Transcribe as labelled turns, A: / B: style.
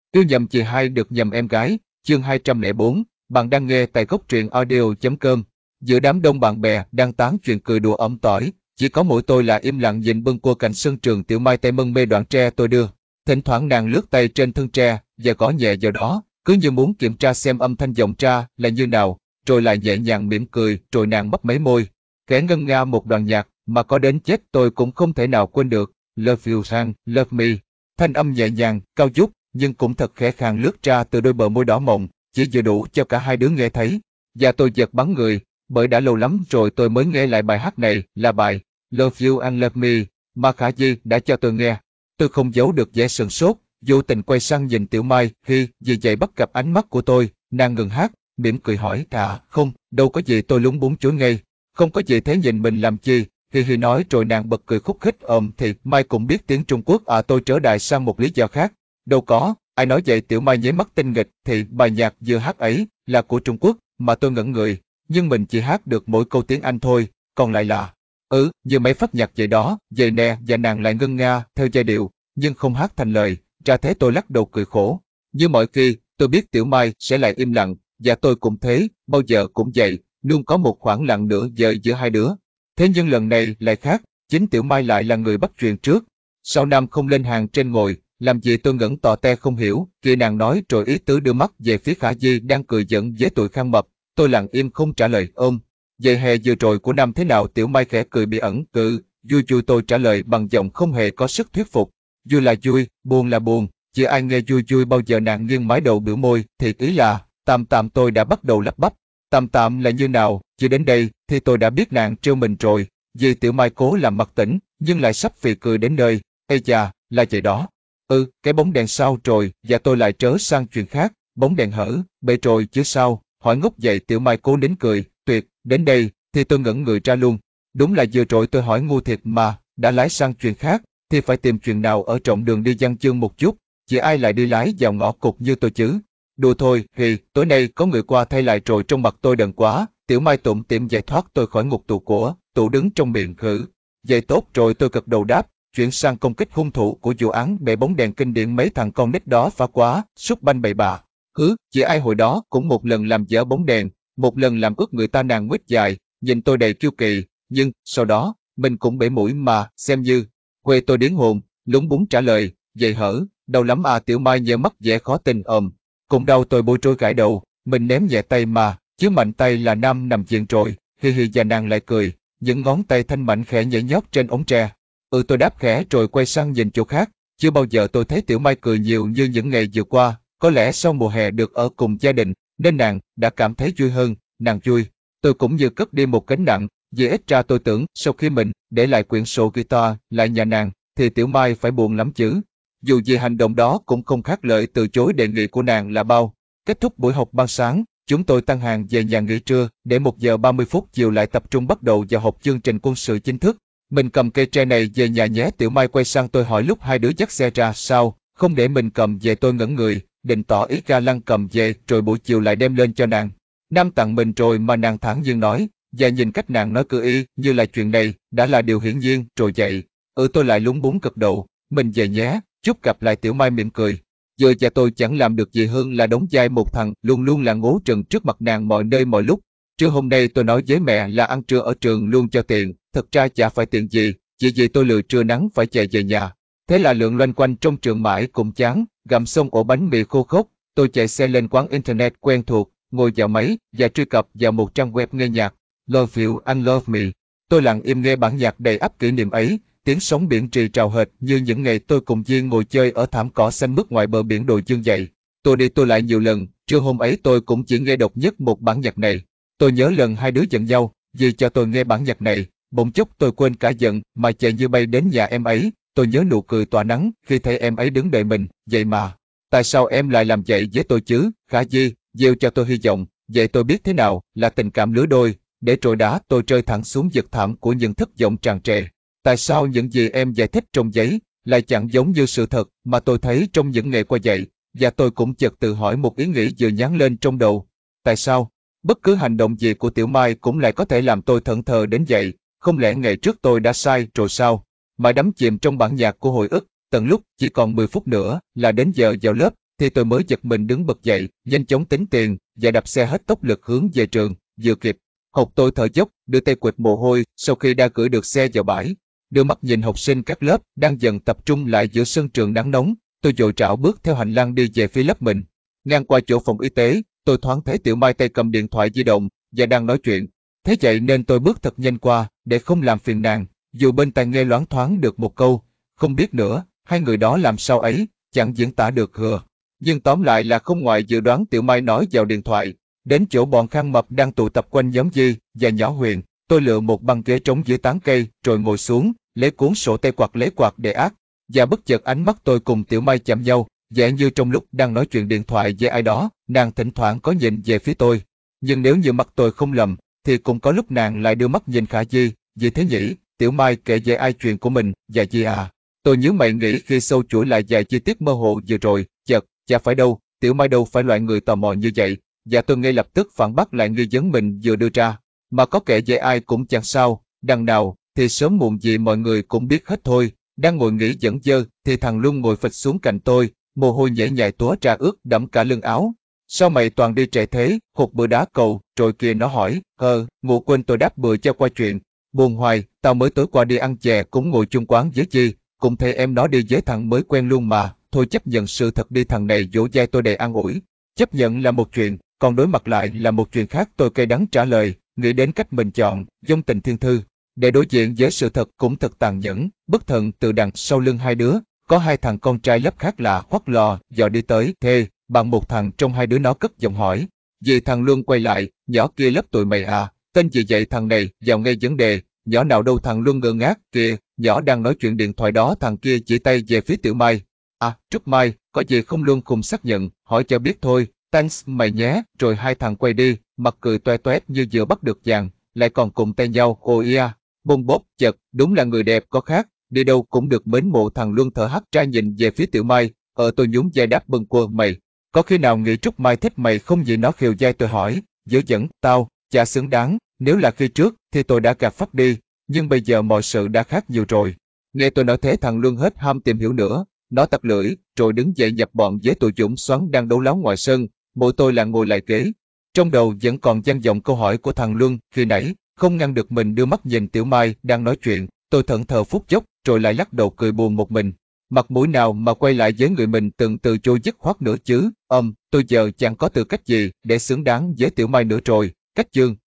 A: Yêu nhầm chị hai được nhầm em gái, chương 204, bạn đang nghe tại góc truyện audio.com. Giữa đám đông bạn bè đang tán chuyện cười đùa ỏm tỏi, chỉ có mỗi tôi là im lặng nhìn bâng quơ cạnh sân trường. Tiểu Mai tay mân mê đoạn tre tôi đưa. Thỉnh thoảng nàng lướt tay trên thân tre và gõ nhẹ vào đó, cứ như muốn kiểm tra xem âm thanh giọng tra là như nào, rồi lại nhẹ nhàng mỉm cười, rồi nàng mấp máy môi, khẽ ngân nga một đoạn nhạc mà có đến chết tôi cũng không thể nào quên được. Love you sang, love me. Thanh âm nhẹ nhàng, cao vút, nhưng cũng thật khẽ khàng lướt ra từ đôi bờ môi đỏ mọng, chỉ vừa đủ cho cả hai đứa nghe thấy. Và tôi giật bắn người, bởi đã lâu lắm rồi tôi mới nghe lại bài hát này, là bài Love You and Love Me mà Khả Di đã cho tôi nghe. Tôi không giấu được vẻ sửng sốt, vô tình quay sang nhìn Tiểu Mai, khi vì vậy bắt gặp ánh mắt của tôi, nàng ngừng hát, mỉm cười hỏi, không, đâu có gì. Tôi lúng búng chối ngay, không có gì. Thế nhìn mình làm chi? Hi nói, rồi nàng bật cười khúc khích. Thì Mai cũng biết tiếng Trung Quốc à? Tôi trở đại sang một lý do khác. Đâu có, ai nói vậy? Tiểu Mai nháy mắt tinh nghịch, thì bài nhạc vừa hát ấy là của Trung Quốc, mà tôi ngẩn người, nhưng mình chỉ hát được mỗi câu tiếng Anh thôi, còn lại là như mấy phát nhạc vậy đó, vậy nè. Và nàng lại ngân nga theo giai điệu, nhưng không hát thành lời. Ra thế tôi lắc đầu cười khổ. Như mọi khi, tôi biết Tiểu Mai sẽ lại im lặng, và tôi cũng thế, bao giờ cũng vậy, luôn có một khoảng lặng nửa giờ giữa hai đứa. Thế nhưng lần này lại khác, chính Tiểu Mai lại là người bắt chuyện trước. Sao Nam không lên hàng trên ngồi, làm gì? Tôi ngẩn tò te không hiểu, kia nàng nói, rồi ý tứ đưa mắt về phía Khả Di đang cười giỡn với tụi Khang Mập. Tôi lặng im không trả lời. Vậy hè vừa rồi của năm thế nào? Tiểu Mai khẽ cười bí ẩn. Vui vui. Tôi trả lời bằng giọng không hề có sức thuyết phục. Vui là vui, buồn là buồn, chỉ ai nghe vui vui bao giờ? Nàng nghiêng mái đầu biểu môi, thì ý là tạm tạm. Tôi đã bắt đầu lắp bắp, tạm tạm là như nào? Chưa đến đây thì tôi đã biết nàng trêu mình rồi. Vì Tiểu Mai cố làm mặt tỉnh, nhưng lại sắp phì cười đến nơi. Ây chà, là vậy đó. Cái bóng đèn sao rồi? Và tôi lại trớ sang chuyện khác. Bóng đèn hở, bể rồi chứ sao? Hỏi ngốc vậy. Tiểu Mai cố nín cười, tuyệt. Đến đây thì tôi ngẩn người ra luôn. Đúng là vừa rồi tôi hỏi ngu thiệt mà. Đã lái sang chuyện khác thì phải tìm chuyện nào ở trọng đường đi văn chương một chút. Chỉ ai lại đi lái vào ngõ cụt như tôi chứ? Đùa thôi. Tối nay có người qua thay lại rồi. Trong mặt tôi đần quá. Tiểu Mai tủm tỉm giải thoát tôi khỏi ngục tù của tủ đứng trong miệng. Vậy tốt rồi. Tôi gật đầu đáp, chuyển sang công kích hung thủ của vụ án bể bóng đèn kinh điển. Mấy thằng con nít đó phá quá, sút banh bậy bạ. Chỉ ai hồi đó cũng một lần làm dở bóng đèn, một lần làm ướt người ta. Nàng nguyết dài, nhìn tôi đầy kiêu kỳ, nhưng sau đó mình cũng bể mũi mà, xem như quê. Tôi điếng hồn, lúng búng trả lời, vậy hở, đau lắm à? Tiểu Mai nhớ mắt vẻ khó tin. Cũng đau. Tôi bối rối gãi đầu, mình ném nhẹ tay mà, chứ mạnh tay là Nam nằm viện rồi. Và nàng lại cười, những ngón tay thanh mảnh khẽ nhảy nhót trên ống tre. Tôi đáp khẽ rồi quay sang nhìn chỗ khác. Chưa bao giờ tôi thấy Tiểu Mai cười nhiều như những ngày vừa qua. Có lẽ sau mùa hè được ở cùng gia đình, nên nàng đã cảm thấy vui hơn. Nàng vui, tôi cũng như cất đi một gánh nặng. Vì ít ra tôi tưởng sau khi mình để lại quyển sổ guitar lại nhà nàng, thì Tiểu Mai phải buồn lắm chứ. Dù gì hành động đó cũng không khác lời từ chối đề nghị của nàng là bao. Kết thúc buổi học ban sáng, chúng tôi tăng hàng về nhà nghỉ trưa, để 1 giờ 30 phút chiều lại tập trung bắt đầu vào học chương trình quân sự chính thức. Mình cầm cây tre này về nhà nhé. Tiểu Mai quay sang tôi hỏi lúc hai đứa dắt xe ra. Sao, không để mình cầm về? Tôi ngẩn người, định tỏ ý ga lăng cầm về rồi buổi chiều lại đem lên cho nàng. Nam tặng mình rồi mà. Nàng thản nhiên nói, và nhìn cách nàng nói cứ y như là chuyện này đã là điều hiển nhiên rồi vậy. Tôi lại lúng búng gật đầu, mình về nhé, chúc gặp lại. Tiểu Mai mỉm cười. Giờ và tôi chẳng làm được gì hơn là đóng vai một thằng luôn luôn là ngố trừng trước mặt nàng mọi nơi mọi lúc. Trưa hôm nay tôi nói với mẹ là ăn trưa ở trường luôn cho tiện, thật ra chả phải tiện gì, chỉ vì tôi lười trưa nắng phải chạy về nhà. Thế là lượn loanh quanh trong trường mãi cũng chán, gặm xong ổ bánh mì khô khốc, tôi chạy xe lên quán internet quen thuộc, ngồi vào máy và truy cập vào một trang web nghe nhạc, Love You and Love Me. Tôi lặng im nghe bản nhạc đầy ắp kỷ niệm ấy, tiếng sóng biển rì rào hệt như những ngày tôi cùng Duyên ngồi chơi ở thảm cỏ xanh mướt ngoài bờ biển Đồi Dương vậy. Tôi đi tôi lại nhiều lần, trưa hôm ấy tôi cũng chỉ nghe độc nhất một bản nhạc này. Tôi nhớ lần hai đứa giận nhau, vì cho tôi nghe bản nhạc này, bỗng chốc tôi quên cả giận mà chạy như bay đến nhà em ấy. Tôi nhớ nụ cười tỏa nắng khi thấy em ấy đứng đợi mình, vậy mà. Tại sao em lại làm vậy với tôi chứ? Khả Di, gieo cho tôi hy vọng, vậy tôi biết thế nào là tình cảm lứa đôi, để rồi đá tôi rơi thẳng xuống vực thẳm của những thất vọng tràn trề. Tại sao những gì em giải thích trong giấy lại chẳng giống như sự thật mà tôi thấy trong những ngày qua vậy? Và tôi cũng chợt tự hỏi một ý nghĩ vừa nhắn lên trong đầu. Tại sao? Bất cứ hành động gì của Tiểu Mai cũng lại có thể làm tôi thẫn thờ đến vậy. Không lẽ ngày trước tôi đã sai rồi sao? Mà đắm chìm trong bản nhạc của hồi ức, tận lúc chỉ còn 10 phút nữa là đến giờ vào lớp, thì tôi mới giật mình đứng bật dậy, nhanh chóng tính tiền và đạp xe hết tốc lực hướng về trường, vừa kịp. Học tôi thở dốc, đưa tay quệt mồ hôi sau khi đã gửi được xe vào bãi. Đưa mắt nhìn học sinh các lớp đang dần tập trung lại giữa sân trường nắng nóng, tôi vội trảo bước theo hành lang đi về phía lớp mình. Ngang qua chỗ phòng y tế, tôi thoáng thấy Tiểu Mai tay cầm điện thoại di động và đang nói chuyện. Thế vậy nên tôi bước thật nhanh qua để không làm phiền nàng, dù bên tai nghe loáng thoáng được một câu, không biết nữa, hai người đó làm sao ấy, chẳng diễn tả được hừa. Nhưng tóm lại là không ngoài dự đoán Tiểu Mai nói vào điện thoại. Đến chỗ bọn khăn mập đang tụ tập quanh nhóm Di và nhỏ Huyền, tôi lựa một băng ghế trống dưới tán cây rồi ngồi xuống, lấy cuốn sổ tay quạt lấy quạt để át. Và bất chợt ánh mắt tôi cùng Tiểu Mai chạm nhau, vẻ như trong lúc đang nói chuyện điện thoại với ai đó, nàng thỉnh thoảng có nhìn về phía tôi. Nhưng nếu như mắt tôi không lầm, thì cũng có lúc nàng lại đưa mắt nhìn Khả Di, vì thế nhỉ, Tiểu Mai kể về ai chuyện của mình, và Di à. Tôi nhớ mày nghĩ khi sâu chuỗi lại vài chi tiết mơ hồ vừa rồi, chợt, chả phải đâu, Tiểu Mai đâu phải loại người tò mò như vậy, và tôi ngay lập tức phản bác lại nghi vấn mình vừa đưa ra. Mà có kể về ai cũng chẳng sao, đằng nào, thì sớm muộn gì mọi người cũng biết hết thôi. Đang ngồi nghĩ dẫn dơ, thì thằng Luân ngồi phịch xuống cạnh tôi, mồ hôi nhễ nhại túa ra ướt đẫm cả lưng áo. Sao mày toàn đi trễ thế, hụt bữa đá cầu, rồi kia nó hỏi, ngủ quên tôi đáp bừa cho qua chuyện. Buồn hoài, tao mới tối qua đi ăn chè cũng ngồi chung quán với Chi, cũng thấy em nó đi với thằng mới quen luôn mà, thôi chấp nhận sự thật đi, thằng này dỗ dai tôi đầy an ủi. Chấp nhận là một chuyện, còn đối mặt lại là một chuyện khác, tôi cay đắng trả lời, nghĩ đến cách mình chọn, dông tình thiên thư. Để đối diện với sự thật cũng thật tàn nhẫn, bất thần từ đằng sau lưng hai đứa, có hai thằng con trai lớp khác lạ khoác lò, dò đi tới, thề, bằng một thằng trong hai đứa nó cất giọng hỏi. Vì thằng Luân quay lại, nhỏ kia lớp tụi mày à, tên gì vậy thằng này, vào ngay vấn đề, nhỏ nào đâu, thằng Luân ngơ ngác, kìa, nhỏ đang nói chuyện điện thoại đó, thằng kia chỉ tay về phía Tiểu Mai. À, Trúc Mai, có gì không? Luân cùng xác nhận, hỏi cho biết thôi, thanks mày nhé, rồi hai thằng quay đi, mặt cười toe toét như vừa bắt được vàng, lại còn cùng tay nhau, ồ ia, bông bốp, chật, đúng là người đẹp có khác, đi đâu cũng được mến mộ. Thằng Luân thở hắt ra nhìn về phía Tiểu Mai, tôi nhún vai đáp bâng quơ, mày, có khi nào nghĩ Trúc Mai thích mày không vậy? Nó khều vai. Tôi hỏi, dở dẫn, tao, chả xứng đáng, nếu là khi trước thì tôi đã gạt phắt đi, nhưng bây giờ mọi sự đã khác nhiều rồi. Nghe tôi nói thế thằng Luân hết ham tìm hiểu nữa, nó tặc lưỡi, rồi đứng dậy nhập bọn với tụi Dũng Xoắn đang đấu láo ngoài sân, mỗi tôi là ngồi lại ghế. Trong đầu vẫn còn vang vọng câu hỏi của thằng Luân khi nãy, không ngăn được mình đưa mắt nhìn Tiểu Mai đang nói chuyện, tôi thẫn thờ phút chốc, rồi lại lắc đầu cười buồn một mình. Mặt mũi nào mà quay lại với người mình từng từ chối dứt khoát nữa chứ, tôi giờ chẳng có tư cách gì để xứng đáng với Tiểu Mai nữa rồi. Cách chương